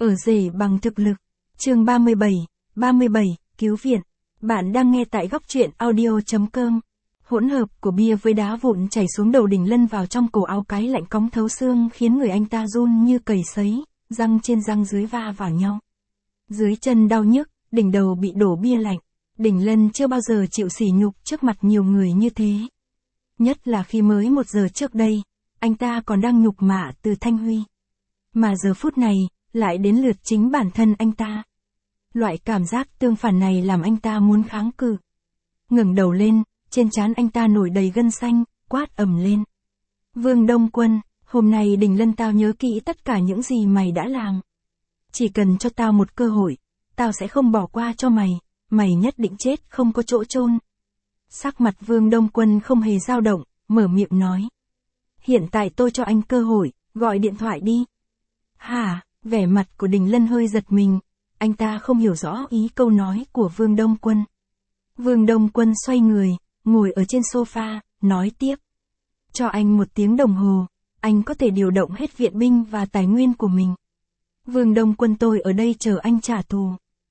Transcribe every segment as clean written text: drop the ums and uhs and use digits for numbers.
Ở rể bằng thực lực. Chương 37, cứu viện. Bạn đang nghe tại góc truyện audio.com. Hỗn hợp của bia với đá vụn chảy xuống đầu Đình Lân vào trong cổ áo, cái lạnh cóng thấu xương khiến người anh ta run như cầy sấy, răng trên răng dưới va vào nhau. Dưới chân đau nhức, đỉnh đầu bị đổ bia lạnh. Đình Lân chưa bao giờ chịu sỉ nhục trước mặt nhiều người như thế. Nhất là khi mới 1 giờ trước đây, anh ta còn đang nhục mạ Từ Thanh Huy. Mà giờ phút này, lại đến lượt chính bản thân anh ta. Loại cảm giác tương phản này làm anh ta muốn kháng cự. Ngẩng đầu lên, trên trán anh ta nổi đầy gân xanh, quát ầm lên. Vương Đông Quân, hôm nay Đình Lân tao nhớ kỹ tất cả những gì mày đã làm. Chỉ cần cho tao một cơ hội, tao sẽ không bỏ qua cho mày, mày nhất định chết không có chỗ chôn. Sắc mặt Vương Đông Quân không hề dao động, mở miệng nói. Hiện tại tôi cho anh cơ hội, gọi điện thoại đi. Hả? Vẻ mặt của Đình Lân hơi giật mình, anh ta không hiểu rõ ý câu nói của Vương Đông Quân. Vương Đông Quân xoay người, ngồi ở trên sofa, nói tiếp. Cho anh 1 tiếng đồng hồ, anh có thể điều động hết viện binh và tài nguyên của mình. Vương Đông Quân, tôi ở đây chờ anh trả thù.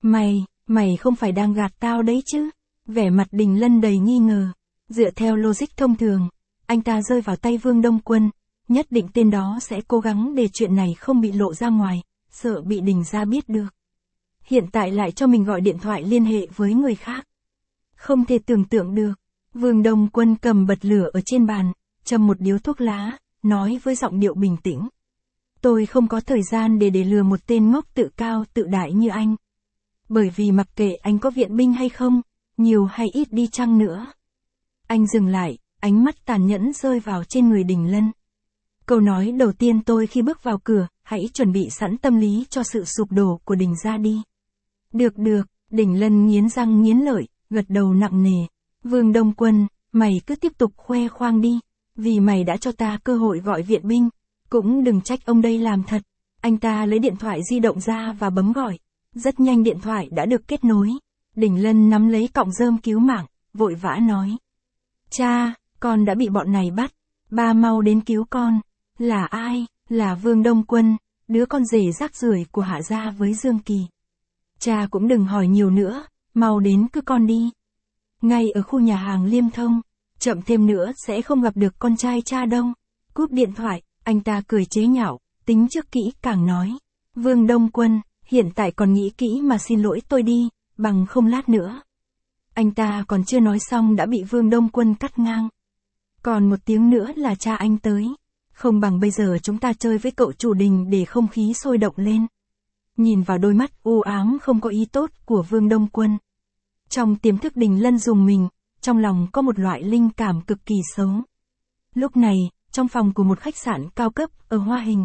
Mày không phải đang gạt tao đấy chứ? Vẻ mặt Đình Lân đầy nghi ngờ. Dựa theo logic thông thường, anh ta rơi vào tay Vương Đông Quân, nhất định tên đó sẽ cố gắng để chuyện này không bị lộ ra ngoài, sợ bị Đình gia biết được. Hiện tại lại cho mình gọi điện thoại liên hệ với người khác. Không thể tưởng tượng được. Vương Đông Quân cầm bật lửa ở trên bàn, châm một điếu thuốc lá, nói với giọng điệu bình tĩnh. Tôi không có thời gian để lừa một tên ngốc tự cao tự đại như anh. Bởi vì mặc kệ anh có viện binh hay không, nhiều hay ít đi chăng nữa. Anh dừng lại, ánh mắt tàn nhẫn rơi vào trên người Đình Lân. Câu nói đầu tiên tôi khi bước vào cửa, hãy chuẩn bị sẵn tâm lý cho sự sụp đổ của Đình gia đi. Được, Đình Lân nghiến răng nghiến lợi, gật đầu nặng nề. Vương Đông Quân, mày cứ tiếp tục khoe khoang đi, vì mày đã cho ta cơ hội gọi viện binh, cũng đừng trách ông đây làm thật. Anh ta lấy điện thoại di động ra và bấm gọi. Rất nhanh điện thoại đã được kết nối. Đình Lân nắm lấy cọng rơm cứu mạng, vội vã nói. Cha, con đã bị bọn này bắt, ba mau đến cứu con. Là ai? Là Vương Đông Quân, đứa con rể rác rưởi của Hạ gia với Dương Kỳ. Cha cũng đừng hỏi nhiều nữa, mau đến cứ con đi. Ngay ở khu nhà hàng Liêm Thông, chậm thêm nữa sẽ không gặp được con trai cha đâu. Cúp điện thoại, anh ta cười chế nhạo, tính trước kỹ càng nói. Vương Đông Quân, hiện tại còn nghĩ kỹ mà xin lỗi tôi đi, bằng không lát nữa. Anh ta còn chưa nói xong đã bị Vương Đông Quân cắt ngang. Còn 1 tiếng nữa là cha anh tới. Không bằng bây giờ chúng ta chơi với cậu chủ Đình để không khí sôi động lên. Nhìn vào đôi mắt u ám không có ý tốt của Vương Đông Quân. Trong tiềm thức Đình Lân rùng mình, trong lòng có một loại linh cảm cực kỳ xấu. Lúc này, trong phòng của một khách sạn cao cấp ở Hoa Hình.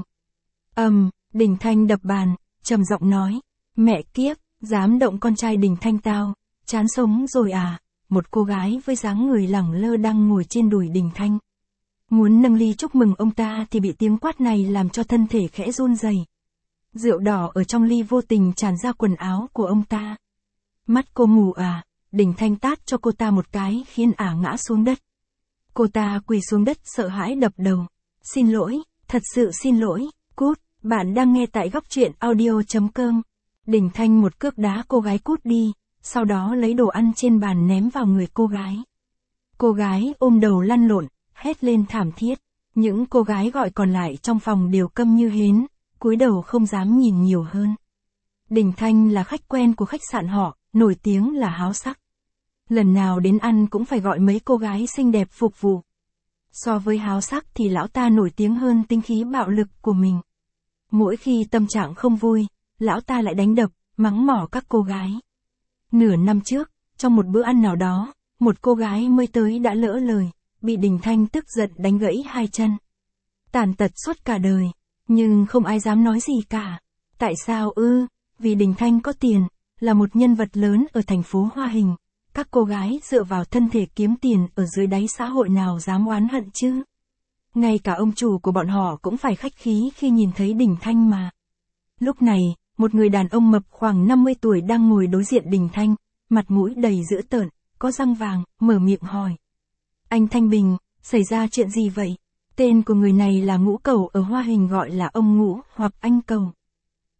Đình Thanh đập bàn, trầm giọng nói. Mẹ kiếp, dám động con trai Đình Thanh tao, chán sống rồi à? Một cô gái với dáng người lẳng lơ đang ngồi trên đùi Đình Thanh. Muốn nâng ly chúc mừng ông ta thì bị tiếng quát này làm cho thân thể khẽ run rẩy. Rượu đỏ ở trong ly vô tình tràn ra quần áo của ông ta. Mắt cô mù à? Đình Thanh tát cho cô ta một cái khiến ả ngã xuống đất. Cô ta quỳ xuống đất sợ hãi đập đầu. Xin lỗi, thật sự xin lỗi, cút. Bạn đang nghe tại góc truyện audio.com. Đình Thanh một cước đá cô gái cút đi, sau đó lấy đồ ăn trên bàn ném vào người cô gái. Cô gái ôm đầu lăn lộn, hét lên thảm thiết. Những cô gái gọi còn lại trong phòng đều câm như hến, cúi đầu không dám nhìn nhiều hơn. Đình Thanh là khách quen của khách sạn họ, nổi tiếng là háo sắc. Lần nào đến ăn cũng phải gọi mấy cô gái xinh đẹp phục vụ. So với háo sắc thì lão ta nổi tiếng hơn tính khí bạo lực của mình. Mỗi khi tâm trạng không vui, lão ta lại đánh đập, mắng mỏ các cô gái. Nửa năm trước, trong một bữa ăn nào đó, một cô gái mới tới đã lỡ lời, bị Đình Thanh tức giận đánh gãy 2 chân. Tàn tật suốt cả đời, nhưng không ai dám nói gì cả. Tại sao ư? Vì Đình Thanh có tiền, là một nhân vật lớn ở thành phố Hoa Hình. Các cô gái dựa vào thân thể kiếm tiền ở dưới đáy xã hội nào dám oán hận chứ? Ngay cả ông chủ của bọn họ cũng phải khách khí khi nhìn thấy Đình Thanh mà. Lúc này, một người đàn ông mập khoảng 50 tuổi đang ngồi đối diện Đình Thanh, mặt mũi đầy dữ tợn, có răng vàng, mở miệng hỏi. Anh Thanh Bình, xảy ra chuyện gì vậy? Tên của người này là Ngũ Cẩu, ở Hoa Hình gọi là ông Ngũ hoặc anh Cẩu.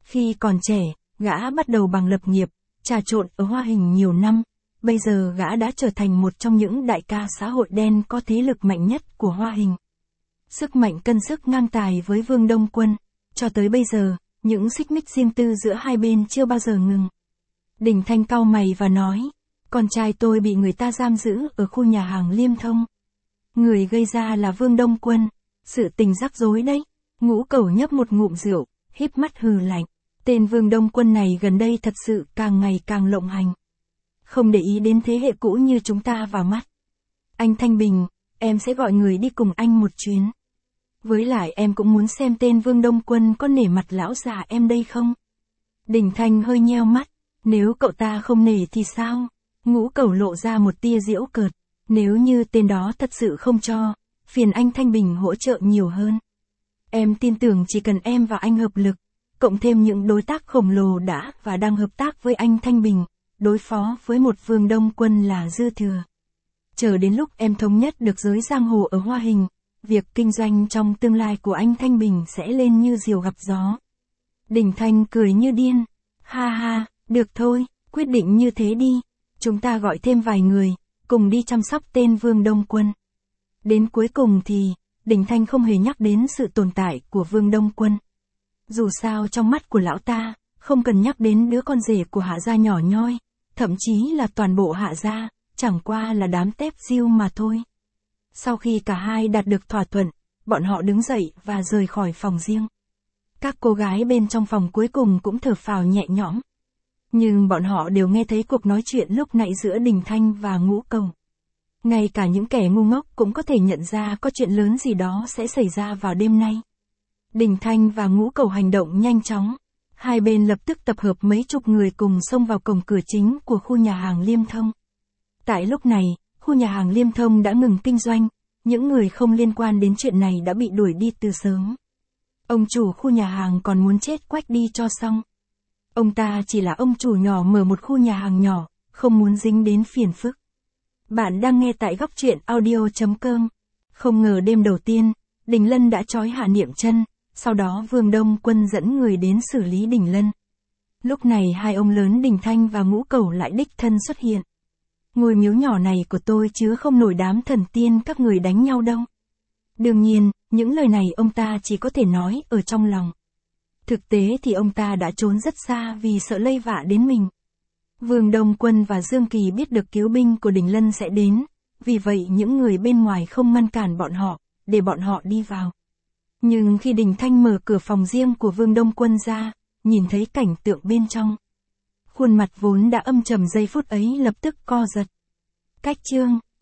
Khi còn trẻ, gã bắt đầu bằng lập nghiệp, trà trộn ở Hoa Hình nhiều năm, bây giờ gã đã trở thành một trong những đại ca xã hội đen có thế lực mạnh nhất của Hoa Hình. Sức mạnh cân sức ngang tài với Vương Đông Quân, cho tới bây giờ, những xích mích riêng tư giữa hai bên chưa bao giờ ngừng. Đình Thanh cau mày và nói, con trai tôi bị người ta giam giữ ở khu nhà hàng Liêm Thông. Người gây ra là Vương Đông Quân, sự tình rắc rối đấy. Ngũ Cẩu nhấp một ngụm rượu, híp mắt hừ lạnh. Tên Vương Đông Quân này gần đây thật sự càng ngày càng lộng hành. Không để ý đến thế hệ cũ như chúng ta vào mắt. Anh Thanh Bình, em sẽ gọi người đi cùng anh một chuyến. Với lại em cũng muốn xem tên Vương Đông Quân có nể mặt lão già em đây không? Đình Thanh hơi nheo mắt, nếu cậu ta không nể thì sao? Ngũ Cẩu lộ ra một tia giễu cợt, nếu như tên đó thật sự không cho, phiền anh Thanh Bình hỗ trợ nhiều hơn. Em tin tưởng chỉ cần em và anh hợp lực, cộng thêm những đối tác khổng lồ đã và đang hợp tác với anh Thanh Bình, đối phó với một Vương Đông Quân là dư thừa. Chờ đến lúc em thống nhất được giới giang hồ ở Hoa Hình, việc kinh doanh trong tương lai của anh Thanh Bình sẽ lên như diều gặp gió. Đình Thanh cười như điên. Ha ha, được thôi, quyết định như thế đi. Chúng ta gọi thêm vài người, cùng đi chăm sóc tên Vương Đông Quân. Đến cuối cùng thì, Đình Thanh không hề nhắc đến sự tồn tại của Vương Đông Quân. Dù sao trong mắt của lão ta, không cần nhắc đến đứa con rể của Hạ gia nhỏ nhoi, thậm chí là toàn bộ Hạ gia, chẳng qua là đám tép diêu mà thôi. Sau khi cả hai đạt được thỏa thuận, bọn họ đứng dậy và rời khỏi phòng riêng. Các cô gái bên trong phòng cuối cùng cũng thở phào nhẹ nhõm. Nhưng bọn họ đều nghe thấy cuộc nói chuyện lúc nãy giữa Đình Thanh và Ngũ Cẩu. Ngay cả những kẻ ngu ngốc cũng có thể nhận ra có chuyện lớn gì đó sẽ xảy ra vào đêm nay. Đình Thanh và Ngũ Cẩu hành động nhanh chóng. Hai bên lập tức tập hợp mấy chục người cùng xông vào cổng cửa chính của khu nhà hàng Liêm Thông. Tại lúc này, khu nhà hàng Liêm Thông đã ngừng kinh doanh, những người không liên quan đến chuyện này đã bị đuổi đi từ sớm. Ông chủ khu nhà hàng còn muốn chết quách đi cho xong. Ông ta chỉ là ông chủ nhỏ mở một khu nhà hàng nhỏ, không muốn dính đến phiền phức. Bạn đang nghe tại góc truyện audio.com. Không ngờ đêm đầu tiên, Đình Lân đã trói Hạ Niệm Chân, sau đó Vương Đông Quân dẫn người đến xử lý Đình Lân. Lúc này hai ông lớn Đình Thanh và Ngũ Cẩu lại đích thân xuất hiện. Ngôi miếu nhỏ này của tôi chứa không nổi đám thần tiên các người đánh nhau đâu. Đương nhiên, những lời này ông ta chỉ có thể nói ở trong lòng. Thực tế thì ông ta đã trốn rất xa vì sợ lây vạ đến mình. Vương Đông Quân và Dương Kỳ biết được cứu binh của Đình Lân sẽ đến, vì vậy những người bên ngoài không ngăn cản bọn họ, để bọn họ đi vào. Nhưng khi Đình Thanh mở cửa phòng riêng của Vương Đông Quân ra, nhìn thấy cảnh tượng bên trong. Khuôn mặt vốn đã âm trầm giây phút ấy lập tức co giật. Cách chương